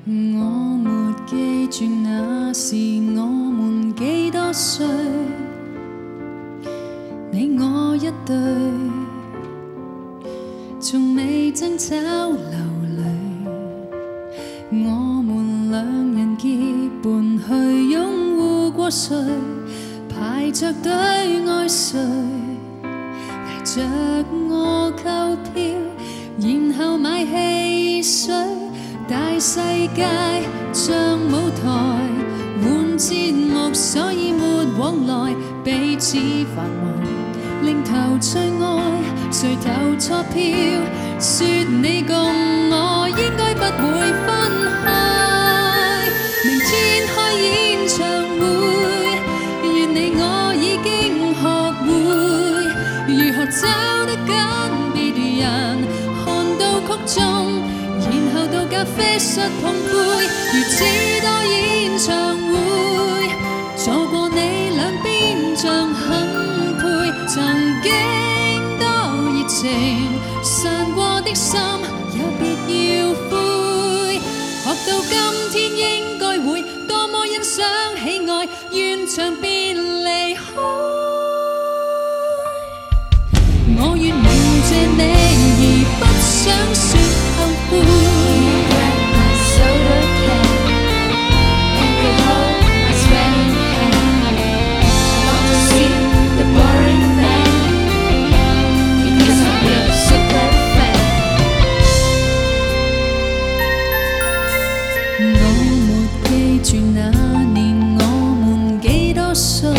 我沒記住那時我們幾多歲，你我一對，從未爭吵流淚。我們兩人結伴去擁護過誰，排着隊愛誰，捱着我購票，然後買汽水。大世界像舞台，換節目，所以沒往來，彼此繁忙，另投最愛，誰投錯票？說你共我應該不會分開。明天開演唱會，願你我已經學會如何找得緊別人，看到曲終。然後到咖啡室碰杯，如此多演唱會，坐過你兩邊像很配。曾經多熱情，散過的心有別要悔。學到今天應該會多麼欣賞喜愛，完場便離開。我願描謝你而不想說後悔。住那年我們幾多歲，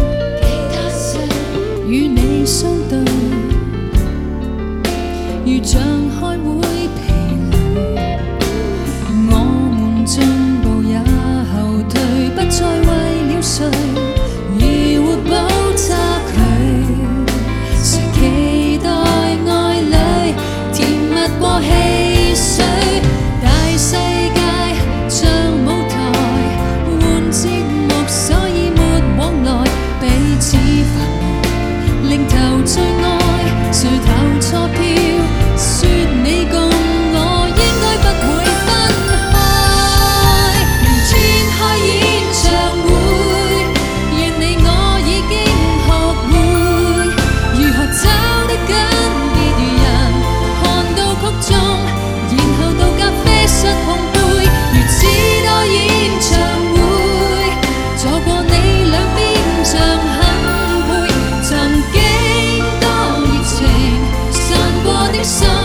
與你相對，如像開會疲累。我們進步也後退，不再為了誰而活補差距。誰期待愛侶甜蜜過汽水？大世界像舞台，節目，所以沒往來，彼此繁忙，另投最愛，誰投錯票？說你共我應該不會分開。明天開演唱會，願你我已經學會如何找得緊別人，看到曲終，然後到咖啡室碰杯，如此多演唱會。坐過你兩邊像很配，曾經多熱情，散過的心